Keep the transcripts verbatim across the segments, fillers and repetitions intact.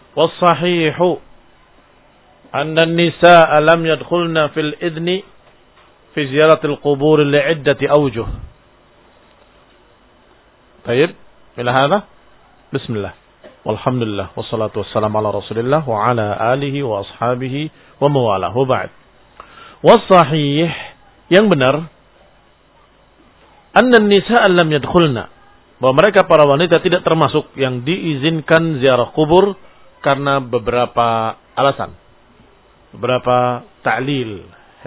was-sahihu anna an-nisaa lam yadkhulna fil idni fi ziyaratil qubur li'iddati awjuh. Baik, ila hadha. Bismillah. Walhamdulillah wassalatu wassalamu ala Rasulillah wa ala alihi wa ashabihi wa mawalah. Wa ba'd. Was-sahih, yang benar, anna an-nisaa lam yadkhulna, bahwa mereka para wanita tidak termasuk yang diizinkan ziarah kubur karena beberapa alasan, beberapa ta'lil.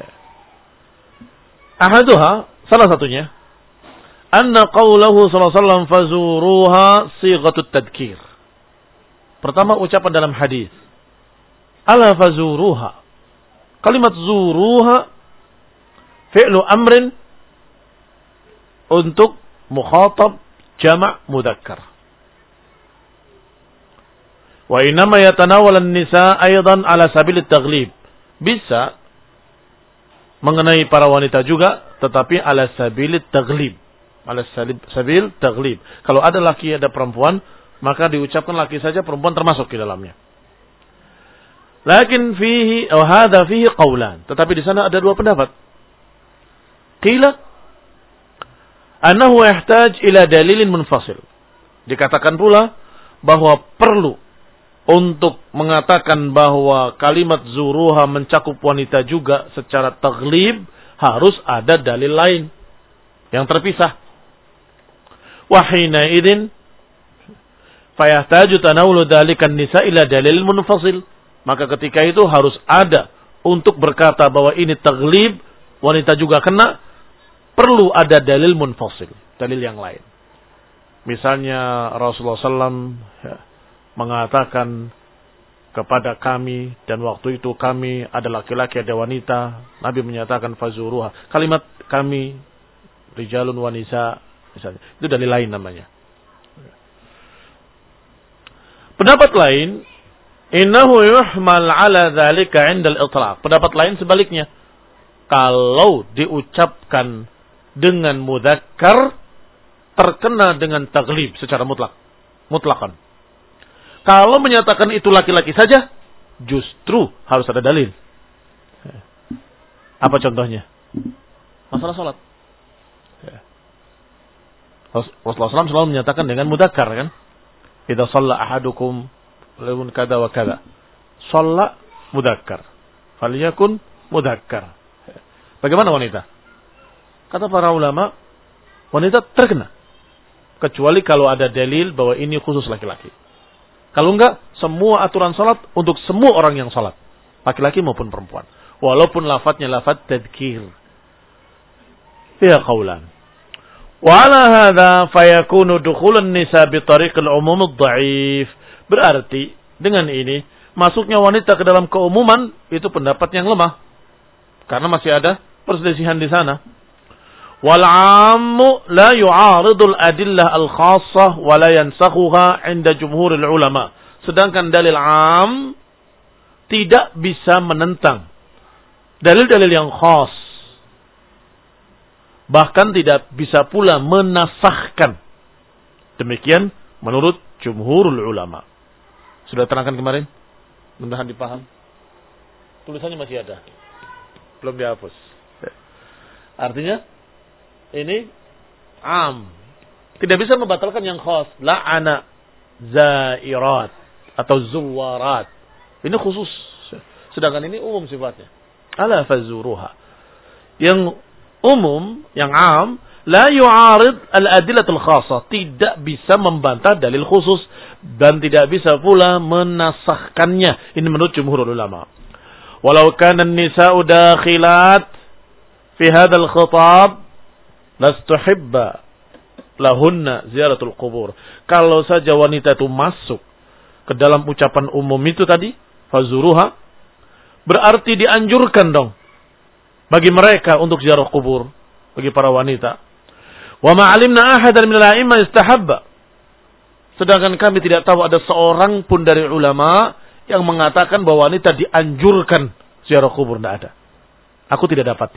Ahaduha, salah satunya, anna qawlahu sallallahu alaihi wasallam fazuruha sighatut tadkir. Pertama ucapan dalam hadis, ala fazuruha. Kalimat zuruha fi'lu amrin untuk mukhatab jama' mudzakkar. Wa inma yatanawal an-nisa aidan ala sabil at-taghlib. Bisa mengenai para wanita juga, tetapi ala sabil at-taghlib. Ala sabil taghlib. Kalau ada laki ada perempuan, maka diucapkan laki saja, perempuan termasuk di dalamnya. Lakin fihi atau hadza fihi qaulan. Tetapi di sana ada dua pendapat. Qila annahu yahtaj ila dalilin munfasil. Dikatakan pula bahwa perlu untuk mengatakan bahwa kalimat zuruha mencakup wanita juga secara taghlib, harus ada dalil lain yang terpisah. Wa hina idzin fayahtaju tanawulu dzalika an-nisa ila dalil munfasil. Maka ketika itu harus ada untuk berkata bahwa ini taghlib, wanita juga kena, perlu ada dalil munfasil, dalil yang lain. Misalnya Rasulullah sallallahu alaihi wasallam ya, mengatakan kepada kami, dan waktu itu kami ada laki-laki ada wanita, Nabi menyatakan fazuruha. Kalimat kami, rijalun wa nisa, misalnya, itu dalil lain namanya. Pendapat lain, innahu yuhmal ala dzalika 'inda al-itlaq. Pendapat lain sebaliknya. Kalau diucapkan dengan mudzakkar, terkena dengan taglib secara mutlak. Mutlakan. Kalau menyatakan itu laki-laki saja, justru harus ada dalil. Apa contohnya? Masalah salat. Rasulullah sallallahu alaihi wasallam selalu menyatakan dengan mudzakkar, kan? Idza shalla ahadukum laun kada wa kada. Shalla mudzakkar. Falyakun mudzakkar. Bagaimana wanita? Kata para ulama, wanita terkena. Kecuali kalau ada dalil bahwa ini khusus laki-laki. Kalau enggak, semua aturan salat untuk semua orang yang salat, laki-laki maupun perempuan. Walaupun lafadznya lafadz tadzkir. Ya qaulan. Wa ala hadza fayakunu dukhulun nisa bi tariqil umum ad-dha'if. Berarti dengan ini masuknya wanita ke dalam keumuman itu pendapat yang lemah. Karena masih ada perselisihan di sana. Wal 'ammu la yu'aridul adillah al-khassah wa la yansakhuha 'inda jumhuril ulama. Sedangkan dalil 'am tidak bisa menentang dalil-dalil yang khas. Bahkan tidak bisa pula menasahkan. Demikian menurut jumhurul ulama. Sudah terangkan kemarin? Mudah-mudahan dipaham. Tulisannya masih ada. Belum dihapus. Artinya ini am. Tidak bisa membatalkan yang khas. La'ana zairat atau zuwarat. Ini khusus. Sedangkan ini umum sifatnya. Ala fazuruha. Yang umum, yang am, la yu'arid al-adillatul khasah, tidak bisa membantah dalil khusus dan tidak bisa pula menasahkannya. Ini menurut jumhurul ulama. Walau kana an-nisa'u dakhilat fi hadzal khitab lastuhibba lahunna ziyaratul qubur. Kalau saja wanita itu masuk ke dalam ucapan umum itu tadi, fazuruha, berarti dianjurkan dong bagi mereka untuk ziarah kubur, bagi para wanita. Wa ma'alimna ahadan min al-a'imma istahabba. Sedangkan kami tidak tahu ada seorang pun dari ulama yang mengatakan bahwa wanita dianjurkan ziarah kubur, tidak ada. Aku tidak dapati.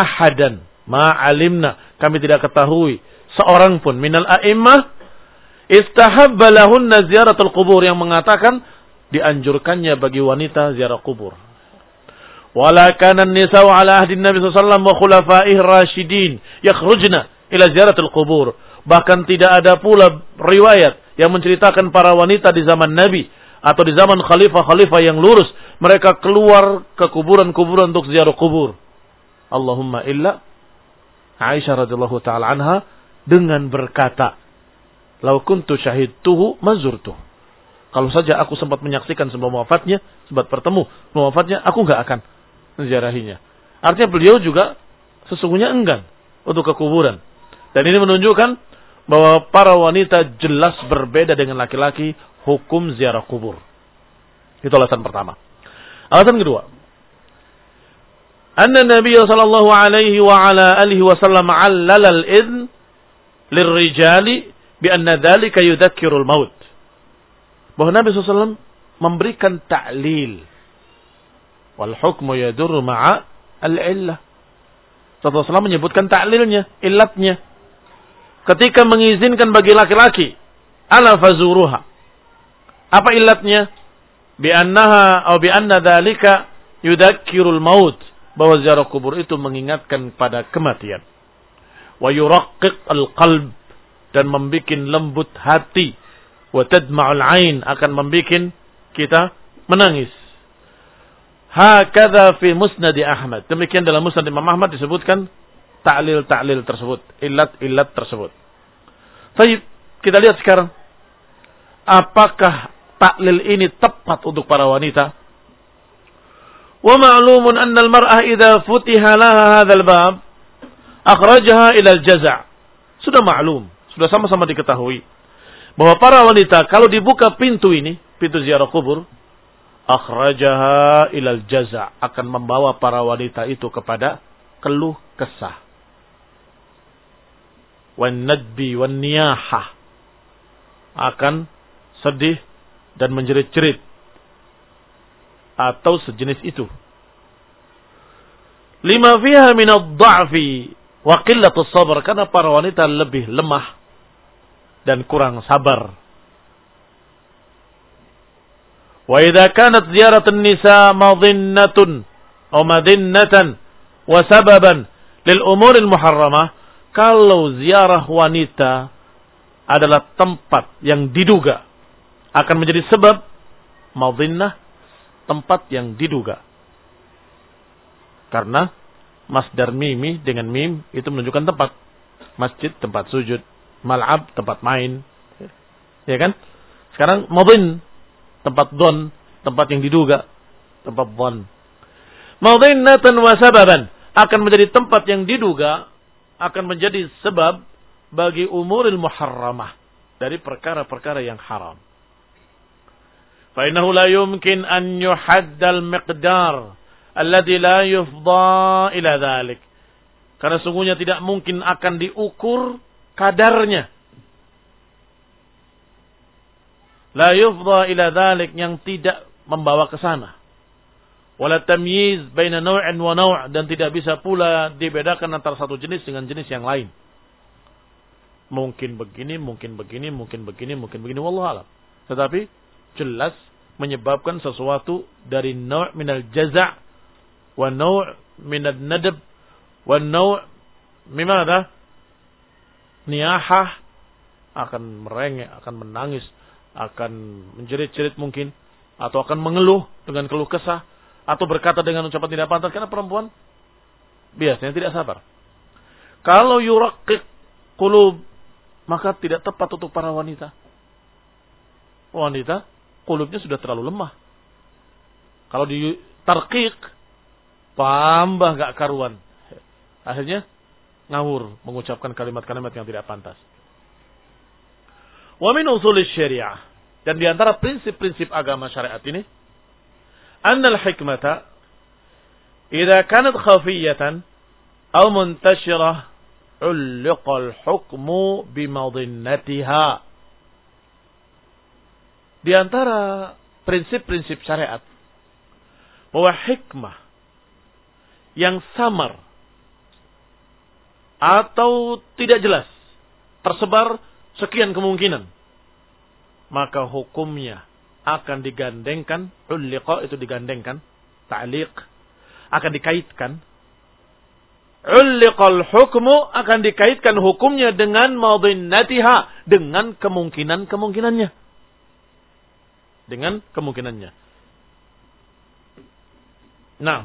Ahadan ma'alimna, kami tidak ketahui seorang pun minal a'immah istahabba lahunna ziyaratul qubur, yang mengatakan dianjurkannya bagi wanita ziarah kubur. Wala kana an-nisa'u ala ahdi Nabi sallallahu alaihi wasallam wa khulafaihi rasyidin yakhrujna ila ziyaratul qubur. Bahkan tidak ada pula riwayat yang menceritakan para wanita di zaman Nabi atau di zaman khalifah-khalifah yang lurus mereka keluar ke kuburan-kuburan untuk ziarah kubur. Allahumma illa Aisyah radhiyallahu taala anha dengan berkata, "Lau kuntu syahidtuhu mazurtuh." Kalau saja aku sempat menyaksikan sebelum wafatnya, sempat bertemu sebelum wafatnya, aku enggak akan menziarahinya. Artinya beliau juga sesungguhnya enggan untuk ke kuburan. Dan ini menunjukkan bahwa para wanita jelas berbeda dengan laki-laki hukum ziarah kubur. Itu alasan pertama. Alasan kedua, anna Nabi sallallahu alaihi wa ala alihi wasallam 'allala al-idhn lirrijali bi anna dzalika yudzakkirul maut. Bahwa Nabi sallallahu alaihi wasallam memberikan ta'lil. Wal hukmu yadurru ma'a al-illah. Rasulullah sallallahu alaihi wasallam menyebutkan ta'lilnya, illatnya. Ketika mengizinkan bagi laki-laki, ala fazuruha. Apa illatnya? Bi annaha atau bi anna dzalika yudzakkirul maut. Bahwa ziarah kubur itu mengingatkan pada kematian. Wa yuraqqiq al-qalb, dan membuat lembut hati. Wa tadma'ul ain, akan membuat kita menangis. Hakadha fi musnad Ahmad. Demikian dalam musnad Imam Ahmad disebutkan ta'lil-ta'lil tersebut, illat-illat tersebut. Baik, kita lihat sekarang apakah ta'lil ini tepat untuk para wanita? Wa ma'lumun anna al-mar'ah idza futiha laha hadzal bab akhrajaha ila al-jaza'. Sudah maklum, sudah sama-sama diketahui bahwa para wanita kalau dibuka pintu ini, pintu ziarah kubur, akhrajaha ila al-jaza', akan membawa para wanita itu kepada keluh kesah, wan nadbi wan niyahah, akan sedih dan menjerit-jerit atau sejenis itu. Lima fiha min ad-dha'fi wa qillatus sabr, karena para wanita lebih lemah dan kurang sabar. Wa idza kanat ziyaratun nisa madhinnatun aw madinnatan wa sababan lil umuril muharramah, kalau ziarah wanita adalah tempat yang diduga akan menjadi sebab, madhinnah, tempat yang diduga. Karena masdar mimi dengan mim itu menunjukkan tempat. Masjid tempat sujud, mal'ab tempat main. Ya kan? Sekarang madhin, tempat don, tempat yang diduga, tempat dhon. Madhinnatan wa sababan, akan menjadi tempat yang diduga, akan menjadi sebab bagi umuril muharramah, dari perkara-perkara yang haram. Fa innahu la yumkin an yuhaddal miqdar alladhi la yufdha ila dhalik. Karena sungguhnya tidak mungkin akan diukur kadarnya. La yufdha ila dhalik, yang tidak membawa ke sana. Wala tamyiz baina naw'in wa naw', dan tidak bisa pula dibedakan antara satu jenis dengan jenis yang lain. Mungkin begini, mungkin begini, mungkin begini, mungkin begini, wallahu a'lam. Tetapi jelas menyebabkan sesuatu dari naw' minal jaza' wa naw' minad nadab wa naw' mimana? Niyahah, akan merengek, akan menangis, akan menjerit-jerit mungkin, atau akan mengeluh dengan keluh kesah, atau berkata dengan ucapan tidak pantas, karena perempuan biasanya tidak sabar. Kalau yuraqqiq qulub, maka tidak tepat untuk para wanita. Wanita qulubnya sudah terlalu lemah. Kalau di tarqiq, tambah gak karuan. Akhirnya ngawur mengucapkan kalimat-kalimat yang tidak pantas. Wa min usulis syariah, dan di antara prinsip-prinsip agama syariat ini, annal hikmata idza kanat khafiyatan aw muntashirah ulqal hukmu bimadhinnatiha. Di antara prinsip-prinsip syariat bahwa hikmah yang samar atau tidak jelas, tersebar sekian kemungkinan maka hukumnya akan digandengkan, ulliqa itu digandengkan, ta'liq akan dikaitkan. Ulliqal hukmu akan dikaitkan hukumnya dengan madhinnatiha, dengan kemungkinan-kemungkinannya. Dengan kemungkinannya. Nah,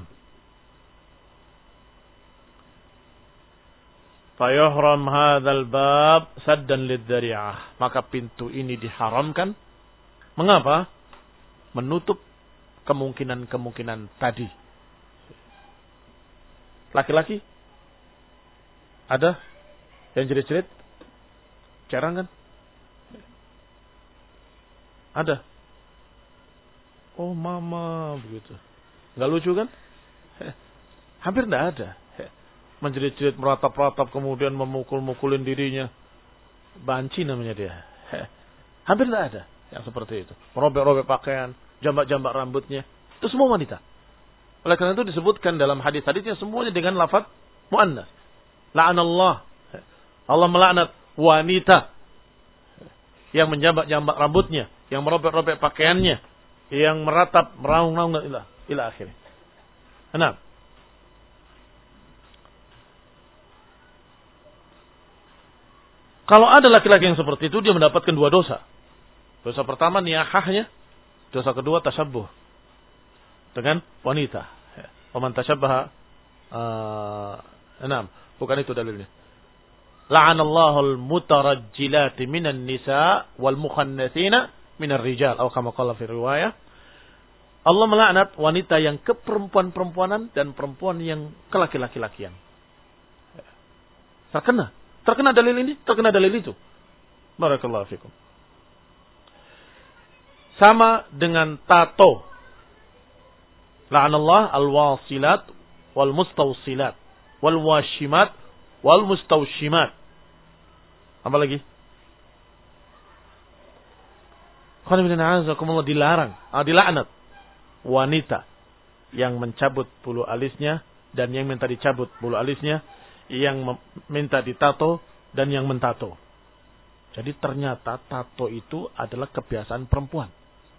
fayuhram hadzal bab saddan lidzari'ah. Maka pintu ini diharamkan. Mengapa? Menutup kemungkinan-kemungkinan tadi. Laki-laki ada yang jerit-jerit? Jarang kan? Ada. Oh mama begitu. Enggak lucu kan? Hampir enggak ada. Menjerit-jerit, meratap-ratap, kemudian memukul-mukulin dirinya. Banci namanya dia. Hampir enggak ada yang seperti itu. Merobek-robek pakaian, jambak-jambak rambutnya. Itu semua wanita. Oleh karena itu disebutkan dalam hadis-hadisnya semuanya dengan lafaz muannas. La'anallah. Allah melaknat wanita yang menjambak-jambak rambutnya, yang merobek-robek pakaiannya, yang meratap, meraung-raung ila ila akhirnya. Enam. Kalau ada laki-laki yang seperti itu, dia mendapatkan dua dosa. Dosa pertama niyahahnya, dosa kedua tasabbuh dengan wanita. Waman tasabbaha uh, enam. Bukan itu dalilnya. La'anallahu al-mutarajjilati minan nisa wal mukhannatsina minar rijal. Atau kama qala fi riwayah. Allah melaknat wanita yang keperempuan-perempuanan dan perempuan yang kelaki-laki-lakian. Terkena. Terkena dalil ini, terkena dalil itu. Barakallahu fikum. Sama dengan tato. La'anallah al-wasilat wal mustawsilat wal washimat wal mustawshimat. Apa lagi? Qul dilarang, ah, dilaknat wanita yang mencabut bulu alisnya dan yang minta dicabut bulu alisnya, yang minta ditato dan yang mentato. Jadi ternyata tato itu adalah kebiasaan perempuan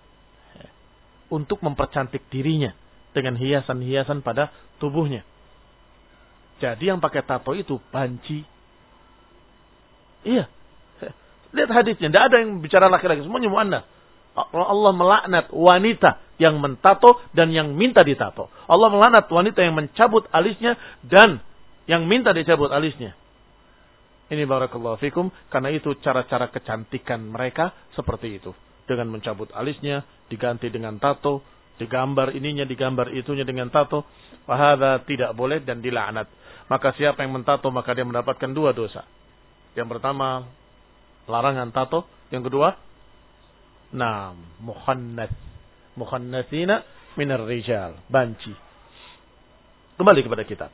untuk mempercantik dirinya dengan hiasan-hiasan pada tubuhnya. Jadi yang pakai tato itu banci. Iya. Lihat hadisnya, tidak ada yang bicara laki-laki, semuanya muannas. Allah melaknat wanita yang mentato dan yang minta ditato. Allah melaknat wanita yang mencabut alisnya dan yang minta dicabut alisnya. Ini barakallahu fikum, karena itu cara-cara kecantikan mereka seperti itu. Dengan mencabut alisnya, diganti dengan tato, digambar ininya, digambar itunya dengan tato. Wahada tidak boleh dan dilaknat. Maka siapa yang mentato, maka dia mendapatkan dua dosa. Yang pertama, larangan tato. Yang kedua, nah, mukhannas. Mukhannatsina minar rijal. Banci. Kembali kepada kitab.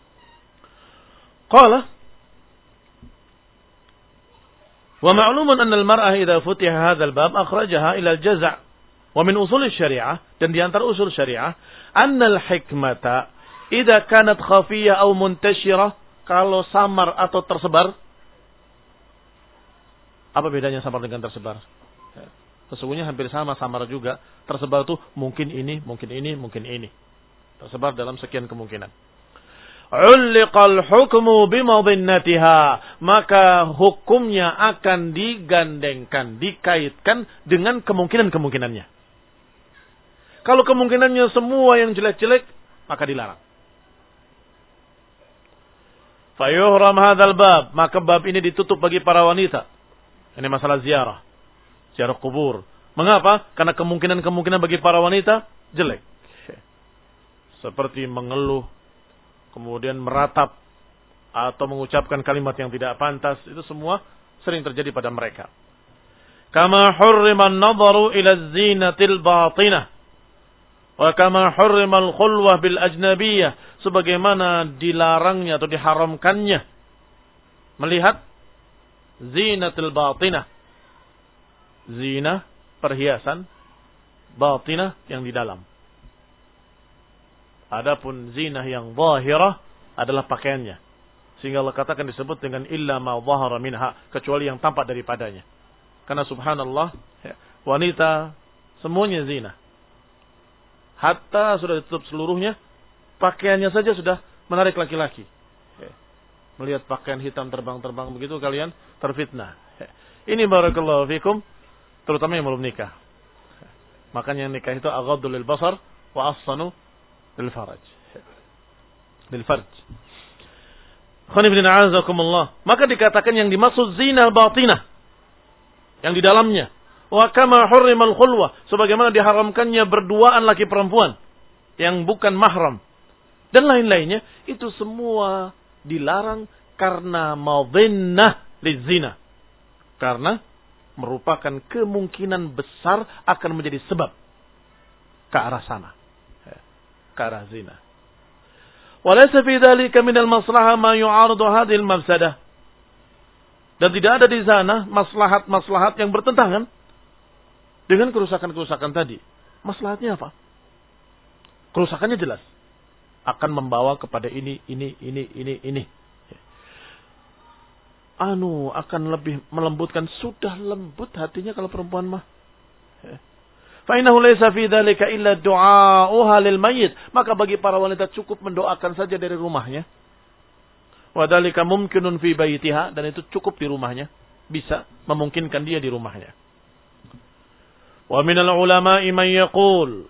Qala wa ma'lumun anna al-mar'ah idza futiha hadzal bab akhrajaha ila al-jaz'. Wa min usul syariah, dan di antara usul syariah, anna al-hikmata idza kanat khafiyah aw muntashirah, kalau samar atau tersebar. Apa bedanya samar dengan tersebar? Sesungguhnya hampir sama, samar juga. Tersebar itu mungkin ini, mungkin ini, mungkin ini. Tersebar dalam sekian kemungkinan. Ulliqal hukmu bimadhinnatiha, maka hukumnya akan digandengkan, dikaitkan dengan kemungkinan-kemungkinannya. Kalau kemungkinannya semua yang jelek-jelek, maka dilarang. Fayuhram hadzal bab, maka bab ini ditutup bagi para wanita. Ini masalah ziarah, ziarah kubur. Mengapa? Karena kemungkinan-kemungkinan bagi para wanita jelek. Seperti mengeluh, kemudian meratap, atau mengucapkan kalimat yang tidak pantas. Itu semua sering terjadi pada mereka. Kama hurrima an-nadharu ila zinatil batinah. Wa kama hurrima al-khulwah bil ajnabiyyah. Sebagaimana dilarangnya atau diharamkannya melihat zinatil batinah. Zina, perhiasan. Batinah, yang di dalam. Adapun zinah yang zahirah adalah pakaiannya. Sehingga Allah katakan disebut dengan illa ma zahara minha, kecuali yang tampak daripadanya. Karena subhanallah, wanita semuanya zina. Hatta sudah ditutup seluruhnya, pakaiannya saja sudah menarik laki-laki. Melihat pakaian hitam terbang-terbang begitu, kalian terfitnah. Ini barakallahu fikum, terutama yang belum nikah. Makanya yang nikah itu aghaddu lil basar wa ahsanu lil faraj. Lil farj. Khonibina azakumullah. Maka dikatakan yang dimaksud zina batinah, yang di dalamnya. Wa kama hurrimal khulwah, sebagaimana diharamkannya berduaan laki perempuan yang bukan mahram dan lain-lainnya, itu semua dilarang karena madhinnah lizina, karena merupakan kemungkinan besar akan menjadi sebab ke arah sana, ke arah zina. Walaysa fi dzalika minal maslahah ma yu'aridu hadhihi al-mafsadah, dan tidak ada di sana maslahat-maslahat yang bertentangan dengan kerusakan-kerusakan tadi. Maslahatnya apa? Kerusakannya jelas. Akan membawa kepada ini, ini, ini, ini, ini. Anu, akan lebih melembutkan. Sudah lembut hatinya kalau perempuan mah. Fa'innahu laysa fi dzalika illa du'a'uha lil mayyit. Maka bagi para wanita cukup mendoakan saja dari rumahnya. Wa dzalika mumkinun fi baitiha, dan itu cukup di rumahnya. Bisa memungkinkan dia di rumahnya. Wa minal ulama'i man yaqul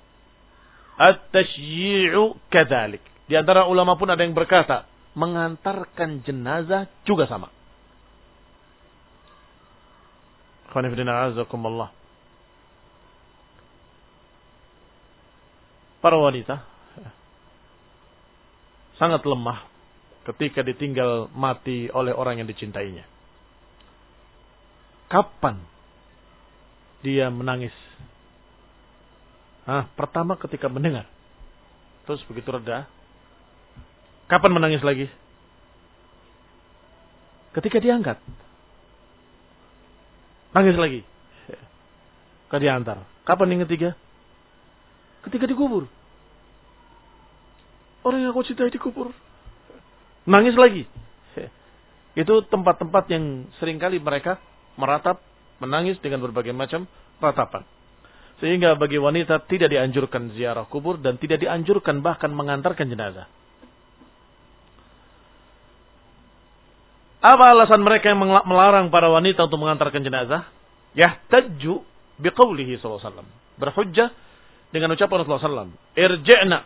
at-tashyi'u kadzalik. Di antara ulama pun ada yang berkata, mengantarkan jenazah juga sama. Khonifidina azakumullah. Para wanita sangat lemah ketika ditinggal mati oleh orang yang dicintainya. Kapan dia menangis? Nah, pertama ketika mendengar. Terus begitu reda. Kapan menangis lagi? Ketika diangkat. Nangis lagi. Ketika diantar. Kapan yang ketiga? Ketika dikubur. Orang yang aku cintai dikubur. Nangis lagi. Itu tempat-tempat yang seringkali mereka meratap, menangis dengan berbagai macam ratapan. Sehingga bagi wanita tidak dianjurkan ziarah kubur dan tidak dianjurkan bahkan mengantarkan jenazah. Apa alasan mereka yang melarang para wanita untuk mengantarkan jenazah? Yahtaju biqaulihi sallallahu alaihi wasallam. Berhujjah dengan ucapan Rasulullah sallallahu alaihi wasallam. Irji'na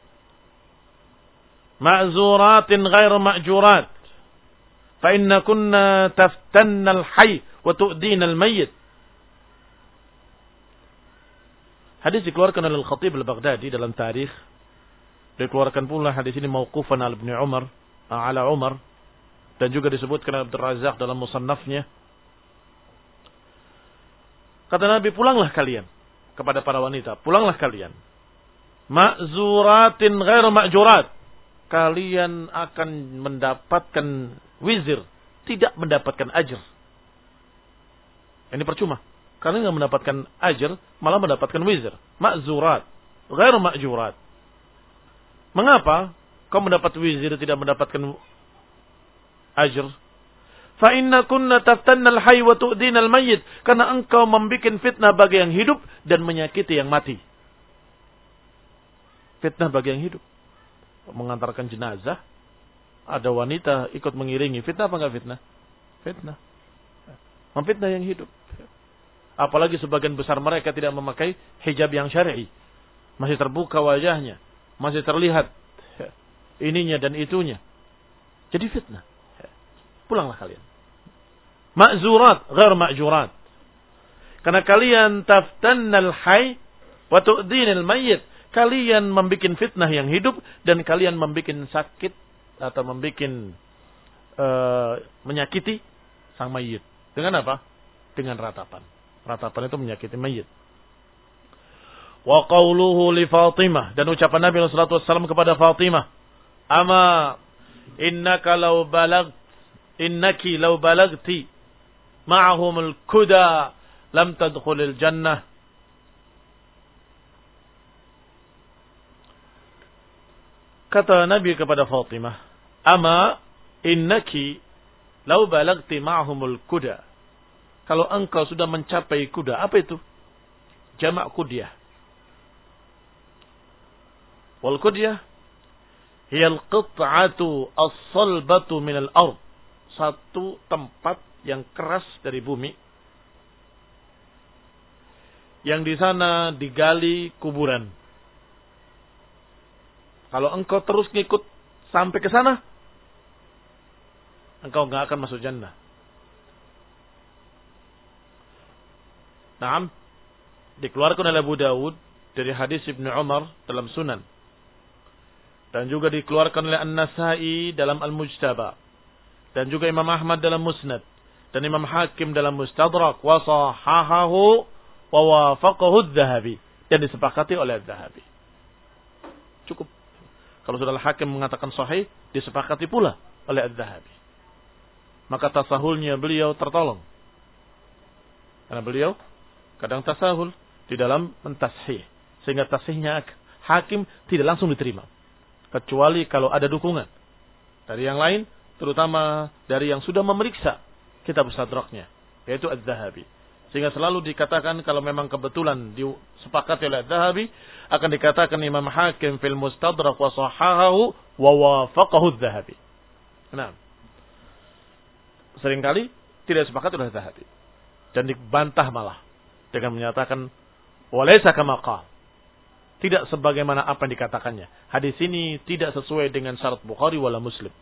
ma'zuratin ghairu ma'jurat. Fa inna kunna taftanna al-hayy wa tu'dina al-mayyit. Hadis dikeluarkan oleh Al-Khatib Al-Baghdadi dalam tarikh. Dikeluarkan pula hadis ini mauqufan ala Ibnu Umar, ala Umar, dan juga disebutkan oleh Abdul Razzaq dalam musannafnya. Kata Nabi, pulanglah kalian kepada para wanita, pulanglah kalian. Ma'zuratin ghairu ma'jurat. Kalian akan mendapatkan wizir, tidak mendapatkan ajr. Ini percuma. Kalian enggak mendapatkan ajr, malah mendapatkan wizir. Ma'zurat, ghairu ma'jurat. Mengapa kau mendapat wizir tidak mendapatkan ajr? Fa inna kunna taftanna al-hayy wa tu'dina al-mayyit. Karena engkau membikin fitnah bagi yang hidup dan menyakiti yang mati. Fitnah bagi yang hidup. Mengantarkan jenazah, ada wanita ikut mengiringi. Fitnah apa enggak fitnah? Fitnah. Memfitnah yang hidup. Apalagi sebagian besar mereka tidak memakai hijab yang syar'i. Masih terbuka wajahnya. Masih terlihat ininya dan itunya. Jadi fitnah. Pulanglah kalian. Ma'zurat, ghair ma'jurat. Karena kalian taftannal hayy wa tu'dinal mayyit. Kalian membikin fitnah yang hidup dan kalian membikin sakit atau membikin uh, menyakiti sang mayit. Dengan apa? Dengan ratapan. Ratapan itu menyakiti mayit. Wa qawluhu li Fatimah, dan ucapan Nabi sallallahu alaihi wasallam kepada Fatimah, ama innaka law balagt innaki law balagti ma'ahum al-kuda lam tadkhulil jannah. Kata Nabi kepada Fatimah, ama innaki law balagti ma'ahum al-kuda. kalau engkau sudah mencapai kuda. Apa itu? Jamak kudyah. Wal kudyah hiya al-qit'atu as-salbatu min al-ard. Satu tempat yang keras dari bumi. Yang di sana digali kuburan. Kalau engkau terus ngikut sampai ke sana, engkau enggak akan masuk jannah. Naam, dikeluarkan oleh Abu Dawud dari hadis Ibnu Umar dalam Sunan. Dan juga dikeluarkan oleh An-Nasa'i dalam Al-Mujtaba. Dan juga Imam Ahmad dalam Musnad. Dan Imam Hakim dalam Mustadrak. Wa sahahahu wa wafaqahu adz-Dzahabi. Dan disepakati oleh adz-Dzahabi. Cukup. Kalau sudah Hakim mengatakan sahih, disepakati pula oleh adz-Dzahabi. Maka tasahulnya beliau tertolong. Karena beliau kadang tasahul di dalam mentashih. Sehingga tasihnya Hakim tidak langsung diterima. Kecuali kalau ada dukungan dari yang lain, terutama dari yang sudah memeriksa kitab Mustadraknya, yaitu adz-Dzahabi. Sehingga selalu dikatakan kalau memang kebetulan disepakati oleh adz-Dzahabi, akan dikatakan Imam Hakim fil Mustadrak wa sahahahu wa wafaqahu adz-Dzahabi. Nah, seringkali tidak sepakat oleh adz-Dzahabi dan dibantah malah dengan menyatakan walaysa kama qala. Tidak sebagaimana apa yang dikatakannya. Hadis ini tidak sesuai dengan syarat Bukhari wala Muslim.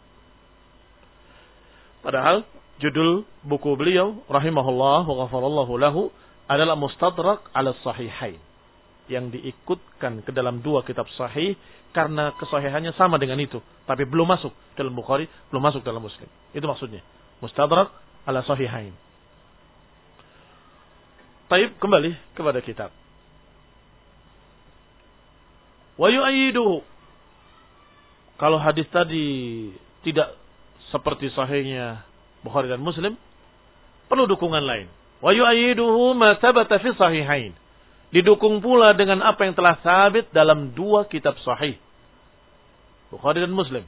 Padahal judul buku beliau rahimahullah wa ghafarallahu lahu adalah Mustadrak ala Sahihain, yang diikutkan ke dalam dua kitab sahih karena kesahihannya sama dengan itu, tapi belum masuk dalam Bukhari, belum masuk dalam Muslim. Itu maksudnya. Mustadrak ala Sahihain. Baik, kembali kepada kitab. Wa yu'ayyiduhu. Kalau hadis tadi tidak seperti sahihnya Bukhari dan Muslim, perlu dukungan lain. Wa yu'ayyiduhu ma thabata fi sahihain. Didukung pula dengan apa yang telah sabit dalam dua kitab sahih, Bukhari dan Muslim.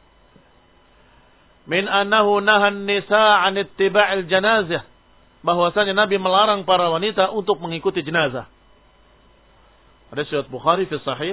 Min annahu nahan nisa' an ittiba'il janazah. Bahwasanya Nabi melarang para wanita untuk mengikuti jenazah. Ada riwayat Bukhari fi sahih,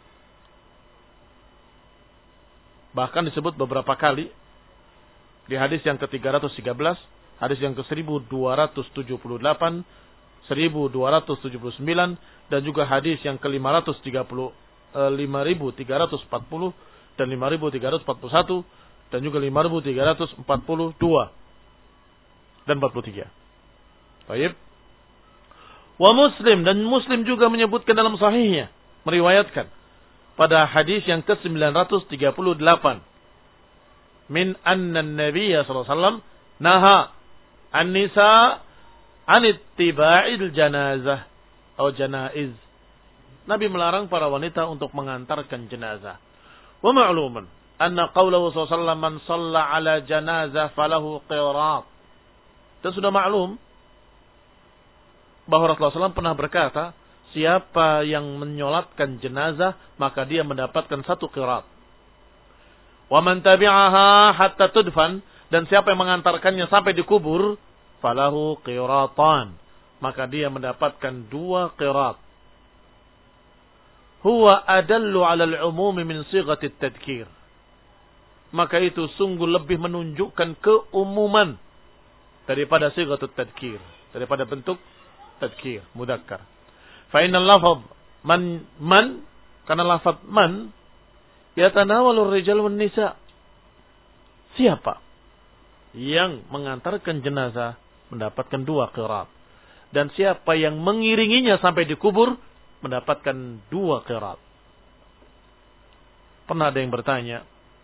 bahkan disebut beberapa kali di hadis yang ke tiga ratus tiga belas, hadis yang ke seribu dua ratus tujuh puluh delapan, seribu dua ratus tujuh puluh sembilan, dan juga hadis yang ke lima ratus tiga puluh, lima ribu tiga ratus empat puluh dan lima ribu tiga ratus empat puluh satu dan juga lima ribu tiga ratus empat puluh dua dan empat puluh tiga. Baik. Wa Muslim, dan Muslim juga menyebutkan dalam sahihnya, meriwayatkan pada hadis yang ke sembilan ratus tiga puluh delapan, min anna an-nabiy sallallahu alaihi wasallam naha an-nisa an ittiba'il janazah atau janaiz. Nabi melarang para wanita untuk mengantarkan jenazah. Wa ma'lumun anna qawlahu sallallahu alaihi wasallam man shalla ala janazah falahu qirat. Dan sudah maklum bahwa Rasulullah sallallahu alaihi wasallam pernah berkata, siapa yang menyolatkan jenazah maka dia mendapatkan satu qirat. Wa man tabi'aha hatta tudfan, dan siapa yang mengantarkannya sampai dikubur, falahu qiratan, maka dia mendapatkan dua qirat. Huwa adallu 'ala al-'umumi min sighati at-tadhkir. Maka itu sungguh lebih menunjukkan keumuman daripada sighatut tadhkir, daripada bentuk tadhkir mudzakkar. Fa innal lafaz man man, karena lafaz man yatanawalu ar-rijal wan nisa. Siapa yang mengantarkan jenazah mendapatkan dua qirat, dan siapa yang mengiringinya sampai dikubur mendapatkan dua qirat. Pernah ada yang bertanya,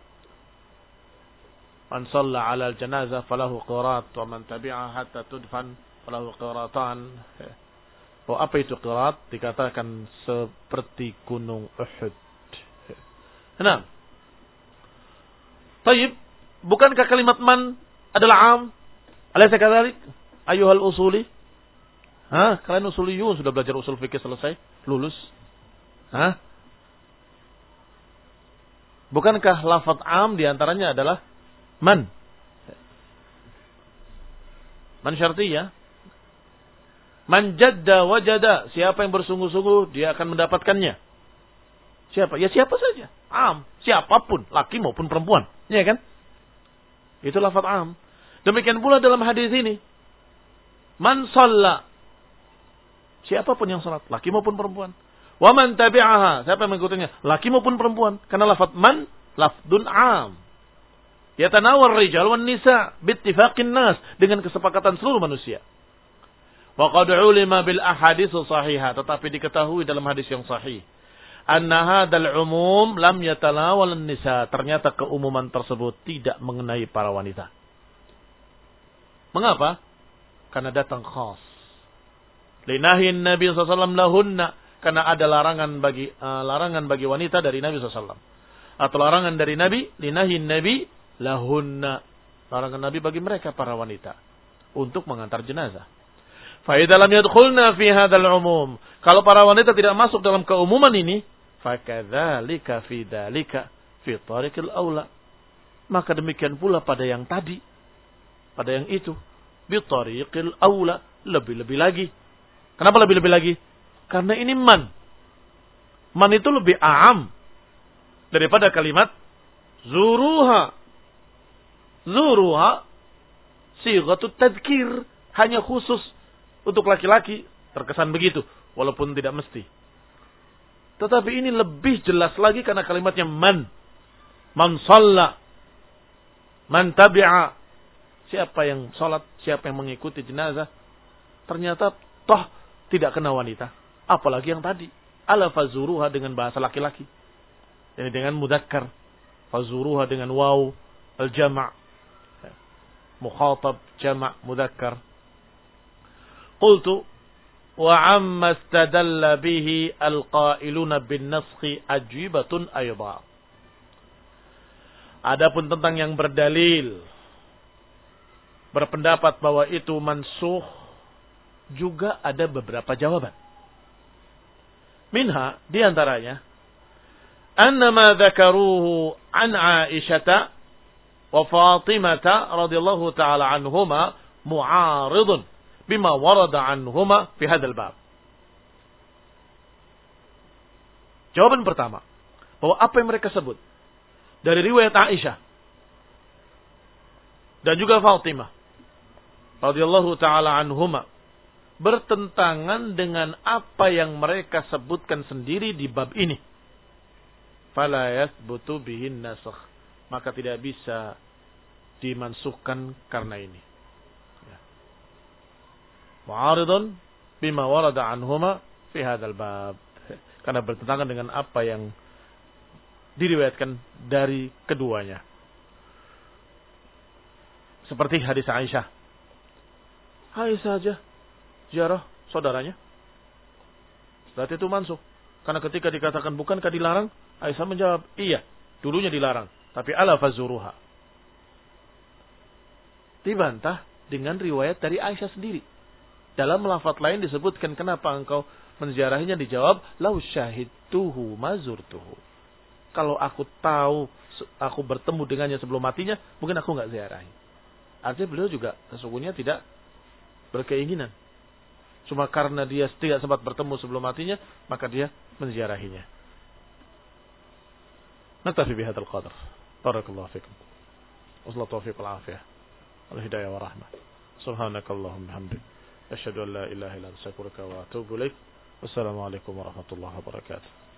man shalla 'ala al-janazah falahu qirat wa man tabi'aha hatta tudfan falahu qiratan. Oh, apa itu qirat? Dikatakan seperti gunung Uhud. Nah, Taib, bukankah kalimat man adalah am? Alaysa kadzalik? Ayuhal usuli? Hah? Kalian usuliyun sudah belajar usul fikih selesai? Lulus? Hah? Bukankah lafaz am diantaranya adalah man? Man syartiyah. Man jadda wajada. Siapa yang bersungguh-sungguh, dia akan mendapatkannya. Siapa? Ya siapa saja. Am. Siapapun. Laki maupun perempuan. Ya kan? Itu lafaz am. Demikian pula dalam hadis ini. Man shalla. Siapapun yang salat. Laki maupun perempuan. Wa man tabi'aha. Siapa yang mengikutinya? Laki maupun perempuan. Karena lafaz man. Lafdun am. Yatanawar rijal wan nisa. Bittifaqin nas. Dengan kesepakatan seluruh manusia. Wa qad ulima bil ahaditsu sahihah. Tetapi diketahui dalam hadis yang sahih. Anna hadzal umum lam yatanawal an-nisa. Ternyata keumuman tersebut tidak mengenai para wanita. Mengapa? Karena datang khas. Linahin Nabi sallallahu alaihi wasallam lahunna. Karena ada larangan bagi uh, larangan bagi wanita dari Nabi sallallahu alaihi wasallam. Atau larangan dari Nabi, linahin Nabi lahunna. Larangan Nabi bagi mereka para wanita untuk mengantar jenazah. Fa idza lam yadkhulna fi hadzal umum. Kalau para wanita tidak masuk dalam keumuman ini, fakadzalika fi dzalika fi tariqil aula. Maka demikian pula pada yang tadi, pada yang itu, bi tariqil aula, lebih-lebih lagi. Kenapa lebih-lebih lagi? Karena ini man. Man itu lebih a'am daripada kalimat zuruha. Zuruha sighatut tadzkir, hanya khusus untuk laki-laki, terkesan begitu, walaupun tidak mesti. Tetapi ini lebih jelas lagi karena kalimatnya man. Man shalla. Man tabi'a. Siapa yang salat, siapa yang mengikuti jenazah. Ternyata toh tidak kena wanita. Apalagi yang tadi. Ala fazuruha dengan bahasa laki-laki. Ini dengan mudzakkar. Fazuruha dengan waw al-jama'. Mukhatab jama' mudzakkar. Qultu wa amma istadalla bihi al-qailuna bin naskhi ajibatun aydha. Adapun tentang yang berdalil berpendapat bahwa itu mansukh, juga ada beberapa jawaban. Minha, di antaranya, annama dzakaruhu an Aisyah wa Fatimah radhiyallahu taala anhuma mu'aridun bima warada anhuma fi hadzal bab. Jawaban pertama, bahwa apa yang mereka sebut dari riwayat Aisyah dan juga Fatimah radhiyallahu taala anhuma bertentangan dengan apa yang mereka sebutkan sendiri di bab ini. Fala yathbutu bihin nasakh, maka tidak bisa dimansuhkan karena ini. Mu'aridun bima warada anhuma fi hadzal bab, karena bertentangan dengan apa yang diriwayatkan dari keduanya. Seperti hadis Aisyah. Aisyah saja ziarah saudaranya. Berarti itu mansuh. Karena ketika dikatakan bukankah dilarang, Aisyah menjawab, iya, dulunya dilarang, tapi ala fazuruha. Dibantah dengan riwayat dari Aisyah sendiri. Dalam lafaz lain disebutkan kenapa engkau menziarahinya, dijawab lau syahidtuhu mazurtuhu. Kalau aku tahu aku bertemu dengannya sebelum matinya, mungkin aku enggak ziarahi. Artinya beliau juga sesungguhnya tidak berkeinginan. Cuma karena dia tidak sempat bertemu sebelum matinya, maka dia menziarahinya. Naktafi bihadzal qadar. Barakallahu fikum. Wassalatu taufiq wal afiyah. Wal hidayah wa rahmah. Subhanakallahumma hamdika. Asyhadu an la ilaha illa anta astaghfiruka wa atubu ilaik. Wassalamu alaikum warahmatullahi wabarakatuh.